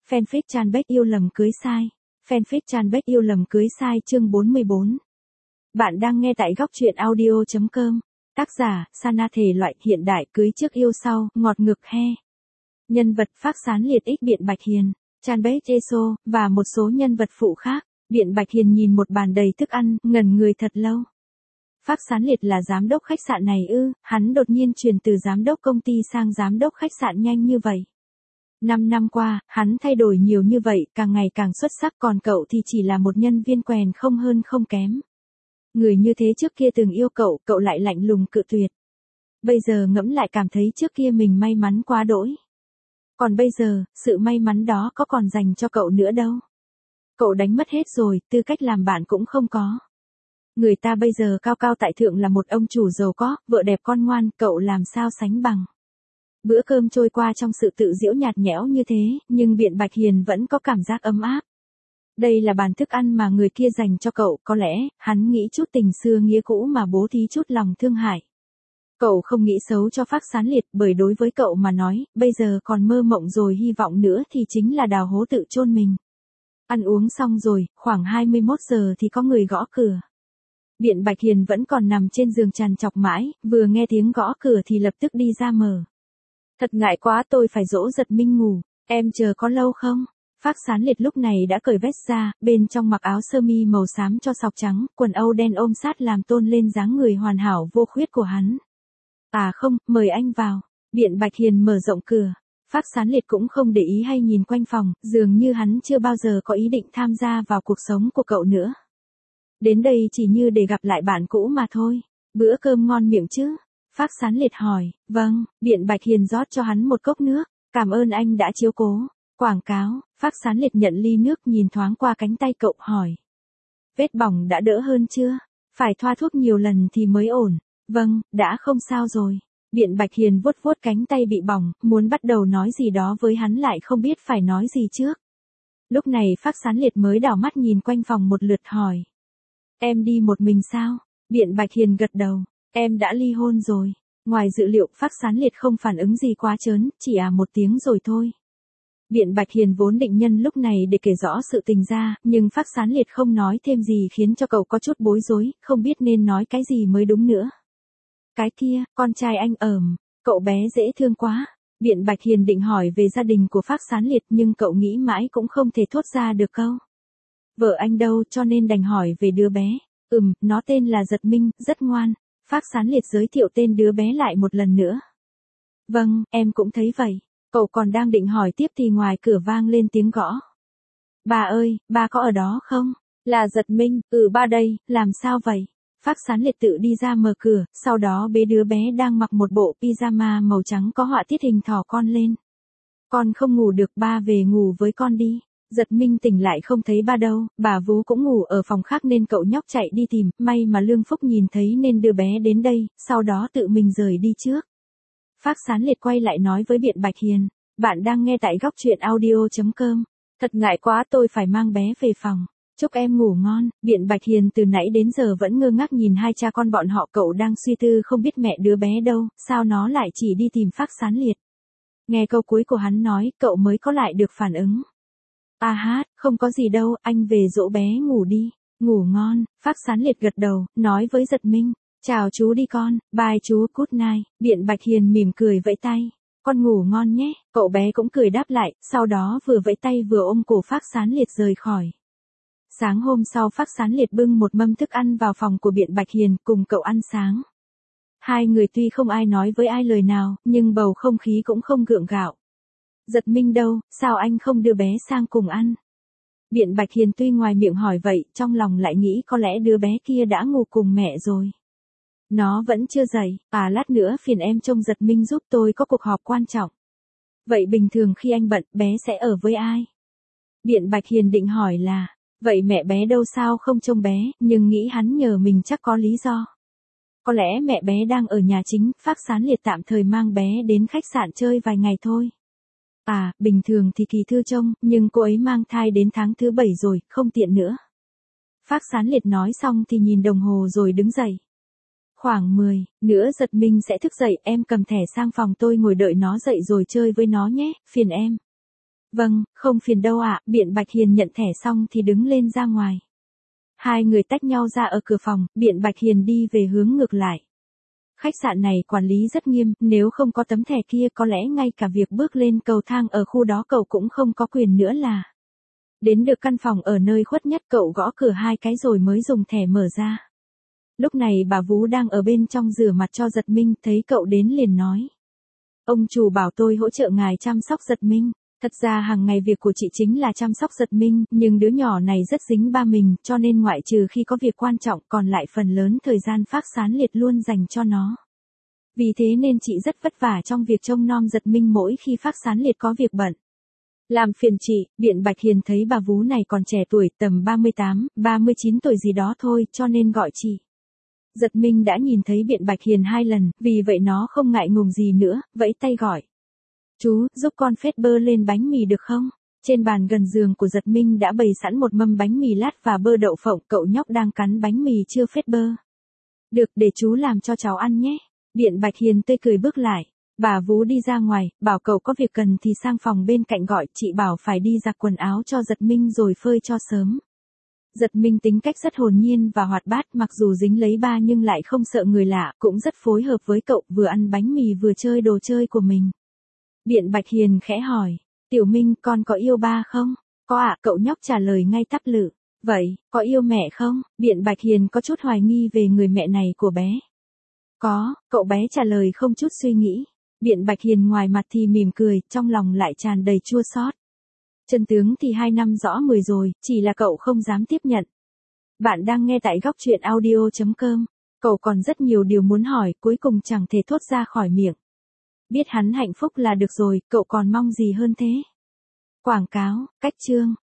Fanpage Chanbek yêu lầm cưới sai. Fanpage Chanbek yêu lầm cưới sai chương 44. Bạn đang nghe tại góc truyện audio.com. Tác giả, Sana thể loại hiện đại cưới trước yêu sau, ngọt ngực he. Nhân vật Phác Sán Liệt X Biện Bạch Hiền, Chanbek Eso, và một số nhân vật phụ khác. Biện Bạch Hiền nhìn một bàn đầy thức ăn, ngẩn người thật lâu. Phác Sán Liệt là giám đốc khách sạn này ư? Hắn đột nhiên chuyển từ giám đốc công ty sang giám đốc khách sạn nhanh như vậy. 5 năm qua, hắn thay đổi nhiều như vậy, càng ngày càng xuất sắc, còn cậu thì chỉ là một nhân viên quèn không hơn không kém. Người như thế trước kia từng yêu cậu lại lạnh lùng cự tuyệt. Bây giờ ngẫm lại cảm thấy trước kia mình may mắn quá đỗi. Còn bây giờ, sự may mắn đó có còn dành cho cậu nữa đâu. Cậu đánh mất hết rồi, tư cách làm bạn cũng không có. Người ta bây giờ cao cao tại thượng là một ông chủ giàu có, vợ đẹp con ngoan, cậu làm sao sánh bằng. Bữa cơm trôi qua trong sự tự giễu nhạt nhẽo như thế, nhưng Biện Bạch Hiền vẫn có cảm giác ấm áp. Đây là bàn thức ăn mà người kia dành cho cậu, có lẽ, hắn nghĩ chút tình xưa nghĩa cũ mà bố thí chút lòng thương hại. Cậu không nghĩ xấu cho Phác Sán Liệt, bởi đối với cậu mà nói, bây giờ còn mơ mộng rồi hy vọng nữa thì chính là đào hố tự chôn mình. Ăn uống xong rồi, khoảng 21 giờ thì có người gõ cửa. Biện Bạch Hiền vẫn còn nằm trên giường trằn trọc mãi, vừa nghe tiếng gõ cửa thì lập tức đi ra mở. Thật ngại quá, tôi phải dỗ Giật Minh ngủ, em chờ có lâu không? Phác Sán Liệt lúc này đã cởi vest ra, bên trong mặc áo sơ mi màu xám cho sọc trắng, quần âu đen ôm sát làm tôn lên dáng người hoàn hảo vô khuyết của hắn. À không, mời anh vào. Biện Bạch Hiền mở rộng cửa. Phác Sán Liệt cũng không để ý hay nhìn quanh phòng, dường như hắn chưa bao giờ có ý định tham gia vào cuộc sống của cậu nữa. Đến đây chỉ như để gặp lại bạn cũ mà thôi. Bữa cơm ngon miệng chứ? Phác Sán Liệt hỏi. Vâng. Biện Bạch Hiền rót cho hắn một cốc nước. Cảm ơn anh đã chiếu cố. Quảng cáo. Phác Sán Liệt nhận ly nước, nhìn thoáng qua cánh tay cậu hỏi. Vết bỏng đã đỡ hơn chưa? Phải thoa thuốc nhiều lần thì mới ổn. Vâng, đã không sao rồi. Biện Bạch Hiền vuốt vuốt cánh tay bị bỏng, muốn bắt đầu nói gì đó với hắn lại không biết phải nói gì trước. Lúc này Phác Sán Liệt mới đảo mắt nhìn quanh phòng một lượt hỏi. Em đi một mình sao? Biện Bạch Hiền gật đầu. Em đã ly hôn rồi. Ngoài dự liệu, Phác Sán Liệt không phản ứng gì quá trớn, chỉ một tiếng rồi thôi. Biện Bạch Hiền vốn định nhân lúc này để kể rõ sự tình ra, nhưng Phác Sán Liệt không nói thêm gì khiến cho cậu có chút bối rối, không biết nên nói cái gì mới đúng nữa. Cái kia, con trai anh cậu bé dễ thương quá. Biện Bạch Hiền định hỏi về gia đình của Phác Sán Liệt nhưng cậu nghĩ mãi cũng không thể thốt ra được câu. Vợ anh đâu, cho nên đành hỏi về đứa bé. Nó tên là Giật Minh, rất ngoan. Phác Sán Liệt giới thiệu tên đứa bé lại một lần nữa. Vâng, em cũng thấy vậy. Cậu còn đang định hỏi tiếp thì ngoài cửa vang lên tiếng gõ. Bà ơi, ba có ở đó không? Là Giật Minh. Ba đây, làm sao vậy? Phác Sán Liệt tự đi ra mở cửa, sau đó bế đứa bé đang mặc một bộ pyjama màu trắng có họa tiết hình thỏ con lên. Con không ngủ được, ba về ngủ với con đi. Giật Minh tỉnh lại không thấy ba đâu, bà vú cũng ngủ ở phòng khác nên cậu nhóc chạy đi tìm, may mà Lương Phúc nhìn thấy nên đưa bé đến đây, sau đó tự mình rời đi trước. Phác Sán Liệt quay lại nói với Biện Bạch Hiền, bạn đang nghe tại góc truyện audio.com. Thật ngại quá, tôi phải mang bé về phòng. Chúc em ngủ ngon. Biện Bạch Hiền từ nãy đến giờ vẫn ngơ ngác nhìn hai cha con bọn họ, cậu đang suy tư không biết mẹ đứa bé đâu, sao nó lại chỉ đi tìm Phác Sán Liệt. Nghe câu cuối của hắn nói, cậu mới có lại được phản ứng. Không có gì đâu, anh về dỗ bé ngủ đi. Ngủ ngon. Phác Sán Liệt gật đầu, nói với Giật Minh. Chào chú đi con, bye chú, good night. Biện Bạch Hiền mỉm cười vẫy tay. Con ngủ ngon nhé. Cậu bé cũng cười đáp lại, sau đó vừa vẫy tay vừa ôm cổ Phác Sán Liệt rời khỏi. Sáng hôm sau Phác Sán Liệt bưng một mâm thức ăn vào phòng của Biện Bạch Hiền cùng cậu ăn sáng. Hai người tuy không ai nói với ai lời nào, nhưng bầu không khí cũng không gượng gạo. Giật Minh đâu, sao anh không đưa bé sang cùng ăn? Biện Bạch Hiền tuy ngoài miệng hỏi vậy, trong lòng lại nghĩ có lẽ đứa bé kia đã ngủ cùng mẹ rồi. Nó vẫn chưa dậy, lát nữa phiền em trông Giật Minh giúp, tôi có cuộc họp quan trọng. Vậy bình thường khi anh bận, bé sẽ ở với ai? Biện Bạch Hiền định hỏi là, vậy mẹ bé đâu, sao không trông bé, nhưng nghĩ hắn nhờ mình chắc có lý do. Có lẽ mẹ bé đang ở nhà chính, Phác Sán Liệt tạm thời mang bé đến khách sạn chơi vài ngày thôi. Bình thường thì Kỳ Thư trông, nhưng cô ấy mang thai đến tháng thứ 7 rồi, không tiện nữa. Phác Sán Liệt nói xong thì nhìn đồng hồ rồi đứng dậy. Khoảng 10 nữa Giật Minh sẽ thức dậy, em cầm thẻ sang phòng tôi ngồi đợi nó dậy rồi chơi với nó nhé, phiền em. Vâng, không phiền đâu ạ, Biện Bạch Hiền nhận thẻ xong thì đứng lên ra ngoài. Hai người tách nhau ra ở cửa phòng, Biện Bạch Hiền đi về hướng ngược lại. Khách sạn này quản lý rất nghiêm, nếu không có tấm thẻ kia có lẽ ngay cả việc bước lên cầu thang ở khu đó cậu cũng không có quyền nữa là. Đến được căn phòng ở nơi khuất nhất cậu gõ cửa 2 cái rồi mới dùng thẻ mở ra. Lúc này bà Vú đang ở bên trong rửa mặt cho Giật Minh, thấy cậu đến liền nói. Ông chủ bảo tôi hỗ trợ ngài chăm sóc Giật Minh. Thật ra hàng ngày việc của chị chính là chăm sóc Giật Minh, nhưng đứa nhỏ này rất dính ba mình, cho nên ngoại trừ khi có việc quan trọng còn lại phần lớn thời gian Phác Sán Liệt luôn dành cho nó. Vì thế nên chị rất vất vả trong việc trông nom Giật Minh mỗi khi Phác Sán Liệt có việc bận. Làm phiền chị, Biện Bạch Hiền thấy bà Vú này còn trẻ tuổi tầm 38, 39 tuổi gì đó thôi cho nên gọi chị. Giật Minh đã nhìn thấy Biện Bạch Hiền 2 lần, vì vậy nó không ngại ngùng gì nữa, vẫy tay gọi. Chú, giúp con phết bơ lên bánh mì được không? Trên bàn gần giường của Giật Minh đã bày sẵn một mâm bánh mì lát và bơ đậu phộng, cậu nhóc đang cắn bánh mì chưa phết bơ. Được, để chú làm cho cháu ăn nhé. Biện Bạch Hiền tươi cười bước lại. Bà Vú đi ra ngoài, bảo cậu có việc cần thì sang phòng bên cạnh gọi, chị bảo phải đi giặt quần áo cho Giật Minh rồi phơi cho sớm. Giật Minh tính cách rất hồn nhiên và hoạt bát, mặc dù dính lấy ba nhưng lại không sợ người lạ, cũng rất phối hợp với cậu, vừa ăn bánh mì vừa chơi đồ chơi của mình. Biện Bạch Hiền khẽ hỏi, Tiểu Minh con có yêu ba không? Có ạ, cậu nhóc trả lời ngay tắp lự. Vậy, có yêu mẹ không? Biện Bạch Hiền có chút hoài nghi về người mẹ này của bé. Có, cậu bé trả lời không chút suy nghĩ. Biện Bạch Hiền ngoài mặt thì mỉm cười, trong lòng lại tràn đầy chua xót. Chân tướng thì 2 năm rõ 10 rồi, chỉ là cậu không dám tiếp nhận. Bạn đang nghe tại góc truyện audio.com. Cậu còn rất nhiều điều muốn hỏi, cuối cùng chẳng thể thốt ra khỏi miệng. Biết hắn hạnh phúc là được rồi, cậu còn mong gì hơn thế? Quảng cáo, cách chương.